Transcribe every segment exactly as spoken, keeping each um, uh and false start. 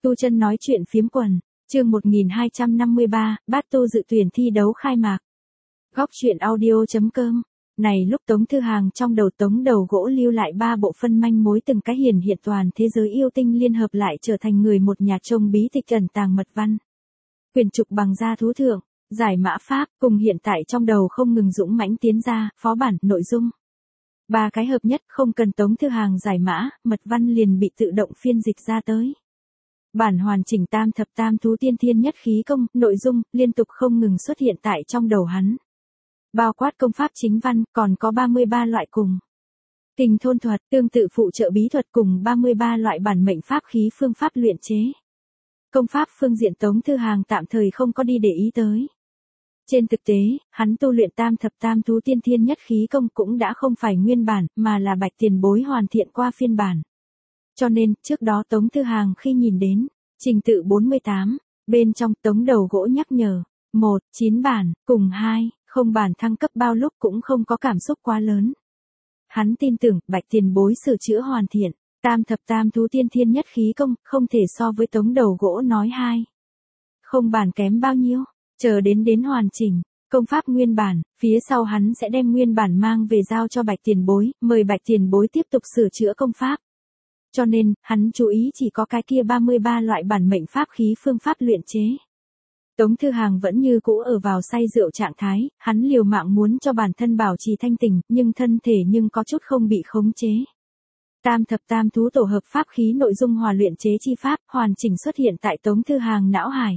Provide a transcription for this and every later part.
Tu Chân nói chuyện phiếm quần, chương một nghìn hai trăm năm mươi ba, Bát Tu dự tuyển thi đấu khai mạc. Góc truyện audio chấm com. Này lúc Tống Thư Hàng trong đầu Tống Đầu Gỗ lưu lại ba bộ phân manh mối từng cái hiển hiện toàn thế giới yêu tinh liên hợp lại trở thành người một nhà trông bí tịch ẩn tàng mật văn. Quyền trục bằng da thú thượng, giải mã pháp, cùng hiện tại trong đầu không ngừng dũng mãnh tiến ra, phó bản, nội dung. Ba cái hợp nhất không cần Tống Thư Hàng giải mã, mật văn liền bị tự động phiên dịch ra tới. Bản hoàn chỉnh tam thập tam thú tiên thiên nhất khí công, nội dung, liên tục không ngừng xuất hiện tại trong đầu hắn. Bao quát công pháp chính văn, còn có ba mươi ba loại cùng. Kình thôn thuật, tương tự phụ trợ bí thuật cùng ba mươi ba loại bản mệnh pháp khí phương pháp luyện chế. Công pháp phương diện Tống Thư Hàng tạm thời không có đi để ý tới. Trên thực tế, hắn tu luyện tam thập tam thú tiên thiên nhất khí công cũng đã không phải nguyên bản, mà là Bạch tiền bối hoàn thiện qua phiên bản. Cho nên, trước đó Tống Thư Hàng khi nhìn đến, trình tự bốn mươi tám, bên trong Tống Đầu Gỗ nhắc nhở, một, chín bản, cùng hai, không bản thăng cấp bao lúc cũng không có cảm xúc quá lớn. Hắn tin tưởng, Bạch tiền bối sửa chữa hoàn thiện, tam thập tam thú tiên thiên nhất khí công, không thể so với Tống Đầu Gỗ nói hai. Không bản kém bao nhiêu, chờ đến đến hoàn chỉnh, công pháp nguyên bản, phía sau hắn sẽ đem nguyên bản mang về giao cho Bạch tiền bối, mời Bạch tiền bối tiếp tục sửa chữa công pháp. Cho nên, hắn chú ý chỉ có cái kia ba mươi ba loại bản mệnh pháp khí phương pháp luyện chế. Tống Thư Hàng vẫn như cũ ở vào say rượu trạng thái, hắn liều mạng muốn cho bản thân bảo trì thanh tỉnh, nhưng thân thể nhưng có chút không bị khống chế. Tam thập tam thú tổ hợp pháp khí nội dung hòa luyện chế chi pháp, hoàn chỉnh xuất hiện tại Tống Thư Hàng não hải.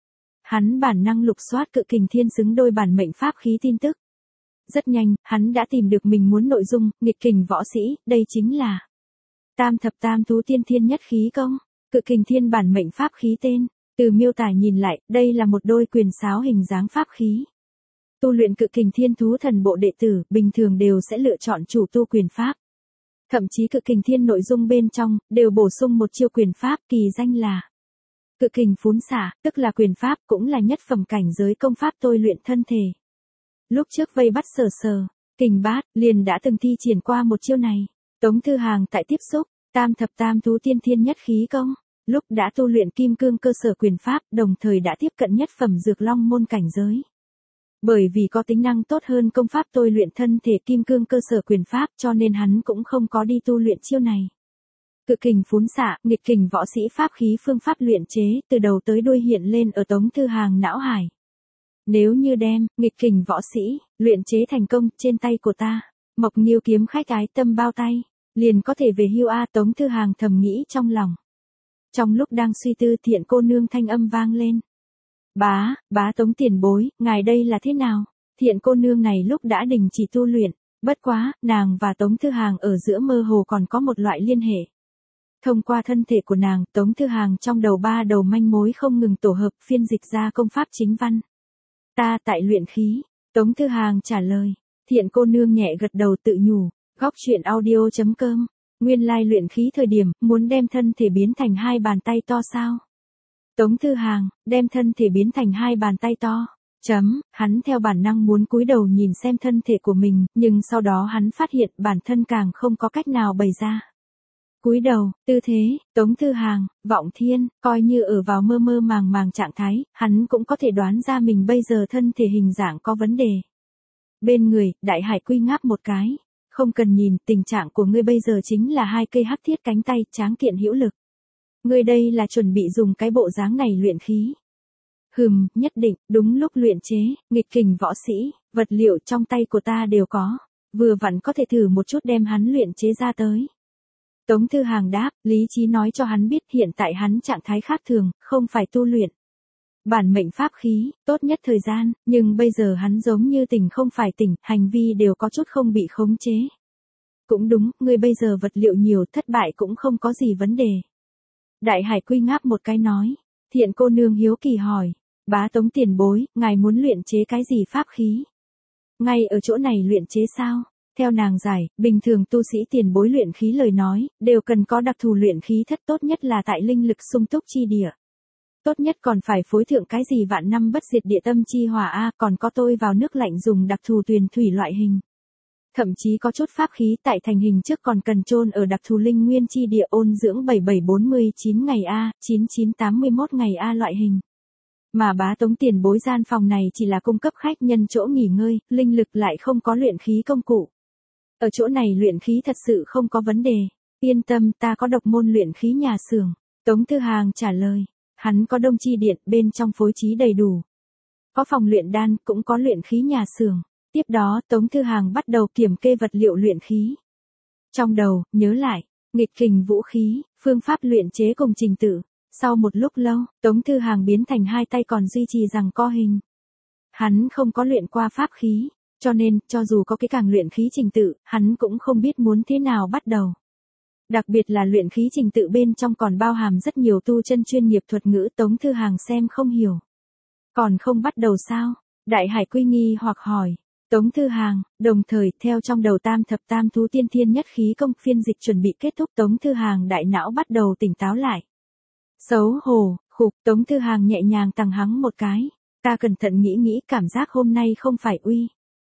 Hắn bản năng lục soát Cự Kình Thiên xứng đôi bản mệnh pháp khí tin tức. Rất nhanh, hắn đã tìm được mình muốn nội dung, nghịch kình võ sĩ, đây chính là tam thập tam thú tiên thiên nhất khí công, Cự Kình Thiên bản mệnh pháp khí tên. Từ miêu tả nhìn lại, đây là một đôi quyền sáo hình dáng pháp khí. Tu luyện Cự Kình Thiên thú thần bộ đệ tử, bình thường đều sẽ lựa chọn chủ tu quyền pháp. Thậm chí Cự Kình Thiên nội dung bên trong, đều bổ sung một chiêu quyền pháp kỳ danh là Cự Kình Phún Xả, tức là quyền pháp cũng là nhất phẩm cảnh giới công pháp tôi luyện thân thể. Lúc trước vây bắt Sở Sờ, Kình Bát, liền đã từng thi triển qua một chiêu này. Tống Thư Hàng tại tiếp xúc, tam thập tam thú tiên thiên nhất khí công, lúc đã tu luyện kim cương cơ sở quyền pháp, đồng thời đã tiếp cận nhất phẩm dược long môn cảnh giới. Bởi vì có tính năng tốt hơn công pháp tôi luyện thân thể kim cương cơ sở quyền pháp, cho nên hắn cũng không có đi tu luyện chiêu này. Cự Kình Phún Xạ, nghịch kình võ sĩ pháp khí phương pháp luyện chế, từ đầu tới đuôi hiện lên ở Tống Thư Hàng não hải. Nếu như đem nghịch kình võ sĩ luyện chế thành công trên tay của ta, Mộc Nghiêu kiếm khách ái tâm bao tay, liền có thể về hưu a. Tống Thư Hàng thầm nghĩ trong lòng. Trong lúc đang suy tư, Thiện cô nương thanh âm vang lên. Bá, bá Tống tiền bối, ngài đây là thế nào? Thiện cô nương này lúc đã đình chỉ tu luyện, bất quá, nàng và Tống Thư Hàng ở giữa mơ hồ còn có một loại liên hệ. Thông qua thân thể của nàng, Tống Thư Hàng trong đầu ba đầu manh mối không ngừng tổ hợp phiên dịch ra công pháp chính văn. Ta tại luyện khí, Tống Thư Hàng trả lời. Thiện cô nương nhẹ gật đầu tự nhủ, góc truyện audio chấm com. Nguyên lai luyện khí thời điểm, muốn đem thân thể biến thành hai bàn tay to sao? Tống Thư Hàng, đem thân thể biến thành hai bàn tay to. Chấm, hắn theo bản năng muốn cúi đầu nhìn xem thân thể của mình, nhưng sau đó hắn phát hiện bản thân càng không có cách nào bày ra. Cúi đầu, tư thế, Tống Thư Hàng, vọng thiên, coi như ở vào mơ mơ màng màng trạng thái, hắn cũng có thể đoán ra mình bây giờ thân thể hình dạng có vấn đề. Bên người, Đại Hải Quy ngáp một cái. Không cần nhìn, tình trạng của ngươi bây giờ chính là hai cây hắc thiết cánh tay, tráng kiện hữu lực. Ngươi đây là chuẩn bị dùng cái bộ dáng này luyện khí. Hừm, nhất định, đúng lúc luyện chế, nghịch kình võ sĩ, vật liệu trong tay của ta đều có. Vừa vặn có thể thử một chút đem hắn luyện chế ra tới. Tống Thư Hàng đáp, lý trí nói cho hắn biết hiện tại hắn trạng thái khác thường, không phải tu luyện bản mệnh pháp khí, tốt nhất thời gian, nhưng bây giờ hắn giống như tỉnh không phải tỉnh, hành vi đều có chút không bị khống chế. Cũng đúng, ngươi bây giờ vật liệu nhiều, thất bại cũng không có gì vấn đề. Đại Hải Quy ngáp một cái nói. Thiện cô nương hiếu kỳ hỏi, bá Tống tiền bối, ngài muốn luyện chế cái gì pháp khí? Ngay ở chỗ này luyện chế sao? Theo nàng giải, bình thường tu sĩ tiền bối luyện khí lời nói, đều cần có đặc thù luyện khí thất, tốt nhất là tại linh lực sung túc chi địa. Tốt nhất còn phải phối thượng cái gì vạn năm bất diệt địa tâm chi hỏa a, còn có tôi vào nước lạnh dùng đặc thù tuyền thủy loại hình. Thậm chí có chút pháp khí tại thành hình trước còn cần chôn ở đặc thù linh nguyên chi địa ôn dưỡng bảy bảy bốn chín ngày A, chín chín tám mốt ngày A loại hình. Mà bá tống tiền bối gian phòng này chỉ là cung cấp khách nhân chỗ nghỉ ngơi, linh lực lại không có luyện khí công cụ. Ở chỗ này luyện khí thật sự không có vấn đề. Yên tâm, ta có độc môn luyện khí nhà xưởng. Tống Thư Hàng trả lời. Hắn có đông chi điện, bên trong phối trí đầy đủ. Có phòng luyện đan, cũng có luyện khí nhà xưởng. Tiếp đó, Tống Thư Hàng bắt đầu kiểm kê vật liệu luyện khí. Trong đầu, nhớ lại, nghịch kình vũ khí, phương pháp luyện chế cùng trình tự. Sau một lúc lâu, Tống Thư Hàng biến thành hai tay còn duy trì rằng co hình. Hắn không có luyện qua pháp khí, cho nên, cho dù có cái càng luyện khí trình tự, hắn cũng không biết muốn thế nào bắt đầu. Đặc biệt là luyện khí trình tự bên trong còn bao hàm rất nhiều tu chân chuyên nghiệp thuật ngữ Tống Thư Hàng xem không hiểu. Còn không bắt đầu sao? Đại Hải Quy nghi hoặc hỏi. Tống Thư Hàng, đồng thời, theo trong đầu tam thập tam thú tiên thiên nhất khí công phiên dịch chuẩn bị kết thúc Tống Thư Hàng đại não bắt đầu tỉnh táo lại. Xấu hổ, khục, Tống Thư Hàng nhẹ nhàng tằng hắng một cái. Ta cẩn thận nghĩ nghĩ cảm giác hôm nay không phải uy.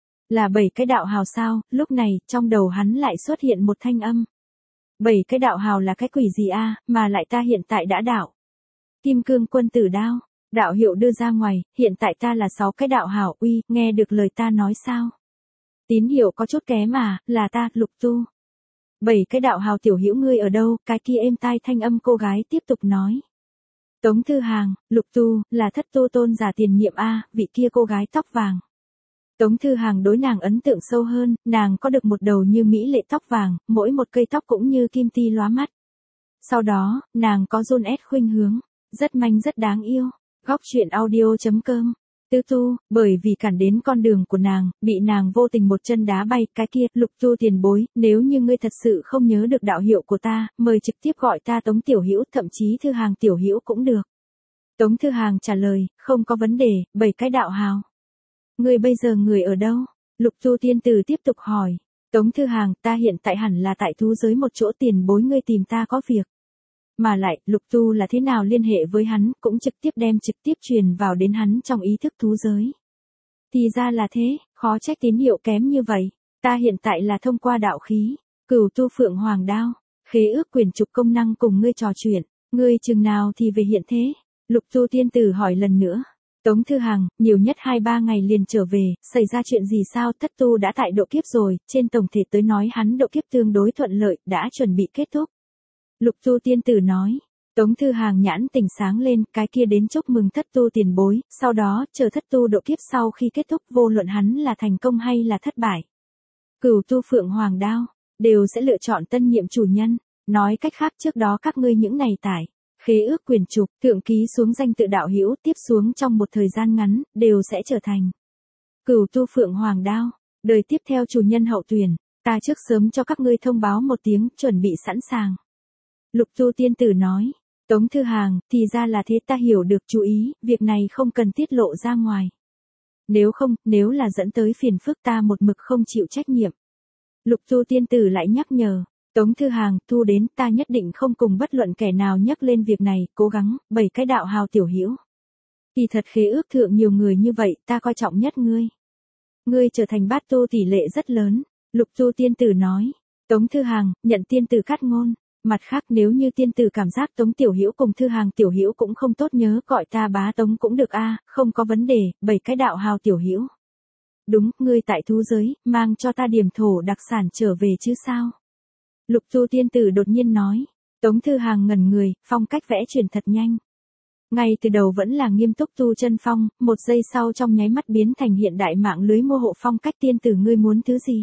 Là bảy cái đạo hào sao, lúc này, trong đầu hắn lại xuất hiện một thanh âm. Bảy cái đạo hào là cái quỷ gì a, mà lại ta hiện tại đã đạo. Kim Cương Quân Tử Đao, đạo hiệu đưa ra ngoài, hiện tại ta là sáu cái đạo hào uy, nghe được lời ta nói sao? Tín hiệu có chút kém mà, là ta, Lục Tu. Bảy cái đạo hào tiểu hữu ngươi ở đâu, cái kia êm tai thanh âm cô gái tiếp tục nói. Tống Thư Hàng, Lục Tu, là thất tu tôn giả tiền nhiệm a, vị kia cô gái tóc vàng. Tống Thư Hàng đối nàng ấn tượng sâu hơn, nàng có được một đầu như mỹ lệ tóc vàng, mỗi một cây tóc cũng như kim ti lóa mắt. Sau đó, nàng có John S khuynh hướng, rất manh rất đáng yêu. Góc truyện audio chấm com. Tư Tu, bởi vì cản đến con đường của nàng, bị nàng vô tình một chân đá bay, cái kia, Lục Tu tiền bối, nếu như ngươi thật sự không nhớ được đạo hiệu của ta, mời trực tiếp gọi ta Tống tiểu hữu, thậm chí Thư Hàng tiểu hữu cũng được. Tống Thư Hàng trả lời, không có vấn đề, bảy cái đạo hào. Ngươi bây giờ người ở đâu? Lục Tu tiên tử tiếp tục hỏi. Tống Thư Hàng, ta hiện tại hẳn là tại thú giới một chỗ tiền bối ngươi tìm ta có việc. Mà lại, Lục Tu là thế nào liên hệ với hắn, cũng trực tiếp đem trực tiếp truyền vào đến hắn trong ý thức thú giới. Thì ra là thế, khó trách tín hiệu kém như vậy. Ta hiện tại là thông qua đạo khí, Cửu Tu Phượng Hoàng Đao, khế ước quyền trục công năng cùng ngươi trò chuyện, ngươi chừng nào thì về hiện thế? Lục Tu tiên tử hỏi lần nữa. Tống Thư Hàng, nhiều nhất hai ba ngày liền trở về, xảy ra chuyện gì sao? Thất tu đã tại độ kiếp rồi, trên tổng thể tới nói hắn độ kiếp tương đối thuận lợi, đã chuẩn bị kết thúc. Lục Tu tiên tử nói. Tống Thư Hàng nhãn tỉnh sáng lên, cái kia đến chúc mừng thất tu tiền bối, sau đó, chờ thất tu độ kiếp sau khi kết thúc vô luận hắn là thành công hay là thất bại. Cửu Tu Phượng Hoàng Đao, đều sẽ lựa chọn tân nhiệm chủ nhân, nói cách khác trước đó các ngươi những này tải. Khế ước quyền trục, thượng ký xuống danh tự đạo hữu tiếp xuống trong một thời gian ngắn, đều sẽ trở thành Cửu Tu Phượng Hoàng Đao, đời tiếp theo chủ nhân hậu tuyển, ta trước sớm cho các ngươi thông báo một tiếng, chuẩn bị sẵn sàng. Lục Tu tiên tử nói, Tống Thư Hàng, thì ra là thế ta hiểu được chú ý, việc này không cần tiết lộ ra ngoài. Nếu không, nếu là dẫn tới phiền phức ta một mực không chịu trách nhiệm. Lục Tu tiên tử lại nhắc nhở. Tống Thư Hàng, thu đến, ta nhất định không cùng bất luận kẻ nào nhắc lên việc này, cố gắng, bảy cái đạo hào tiểu hữu. Kỳ thật khế ước thượng nhiều người như vậy, ta coi trọng nhất ngươi. Ngươi trở thành bát tu tỷ lệ rất lớn, Lục Tu tiên tử nói. Tống Thư Hàng, nhận tiên tử cắt ngôn. Mặt khác nếu như tiên tử cảm giác Tống tiểu hữu cùng Thư Hàng tiểu hữu cũng không tốt nhớ gọi ta bá Tống cũng được a, không có vấn đề, bảy cái đạo hào tiểu hữu. Đúng, ngươi tại thú giới, mang cho ta điểm thổ đặc sản trở về chứ sao? Lục Tu tiên tử đột nhiên nói. Tống Thư Hàng ngẩn người, phong cách vẽ chuyển thật nhanh. Ngay từ đầu vẫn là nghiêm túc tu chân phong, một giây sau trong nháy mắt biến thành hiện đại mạng lưới mua hộ phong cách tiên tử ngươi muốn thứ gì?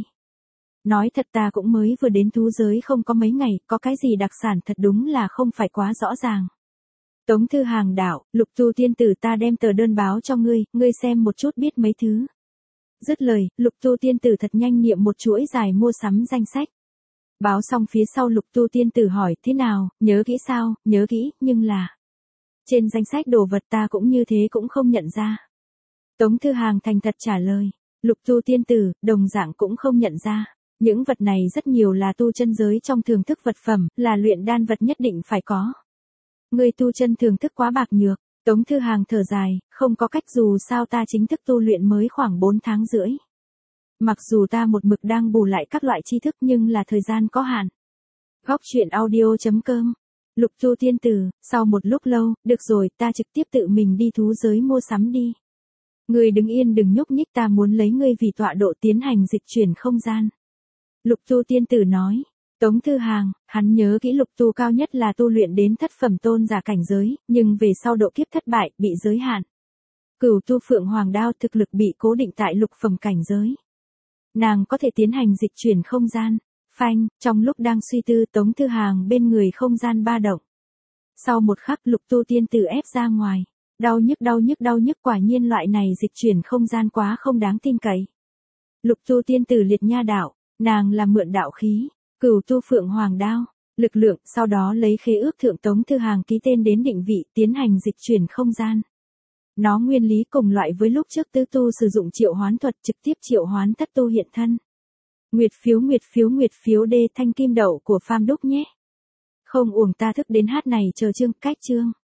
Nói thật ta cũng mới vừa đến thú giới không có mấy ngày, có cái gì đặc sản thật đúng là không phải quá rõ ràng. Tống Thư Hàng đạo, Lục Tu tiên tử ta đem tờ đơn báo cho ngươi, ngươi xem một chút biết mấy thứ. Dứt lời, Lục Tu tiên tử thật nhanh niệm một chuỗi dài mua sắm danh sách. Báo xong phía sau Lục Tu tiên tử hỏi, thế nào, nhớ kỹ sao? Nhớ kỹ, nhưng là trên danh sách đồ vật ta cũng như thế cũng không nhận ra. Tống Thư Hàng thành thật trả lời. Lục Tu tiên tử, đồng dạng cũng không nhận ra. Những vật này rất nhiều là tu chân giới trong thưởng thức vật phẩm, là luyện đan vật nhất định phải có. Người tu chân thưởng thức quá bạc nhược. Tống Thư Hàng thở dài, không có cách dù sao ta chính thức tu luyện mới khoảng bốn tháng rưỡi. Mặc dù ta một mực đang bù lại các loại tri thức nhưng là thời gian có hạn. Góc truyện audio.com. Lục Tu tiên tử, sau một lúc lâu, được rồi, ta trực tiếp tự mình đi thú giới mua sắm đi. Ngươi đứng yên đừng nhúc nhích, ta muốn lấy ngươi vì tọa độ tiến hành dịch chuyển không gian. Lục Tu tiên tử nói. Tống Thư Hàng, hắn nhớ kỹ lục tu cao nhất là tu luyện đến thất phẩm tôn giả cảnh giới, nhưng về sau độ kiếp thất bại, bị giới hạn. Cửu tu phượng hoàng đao thực lực bị cố định tại lục phẩm cảnh giới. Nàng có thể tiến hành dịch chuyển không gian. Phanh, trong lúc đang suy tư Tống Thư Hàng bên người không gian ba động. Sau một khắc lục tu tiên tử ép ra ngoài. Đau nhức đau nhức đau nhức, quả nhiên loại này dịch chuyển không gian quá không đáng tin cậy. Lục tu tiên tử liệt nha đạo, nàng là mượn đạo khí. Cửu tu phượng hoàng đao, lực lượng, sau đó lấy khế ước thượng Tống Thư Hàng ký tên đến định vị, tiến hành dịch chuyển không gian. Nó nguyên lý cùng loại với lúc trước tứ tu sử dụng triệu hoán thuật, trực tiếp triệu hoán thất tu hiện thân. Nguyệt phiếu nguyệt phiếu nguyệt phiếu đê thanh kim đậu của Pham Đúc nhé. Không uổng ta thức đến hát này chờ chương cách chương.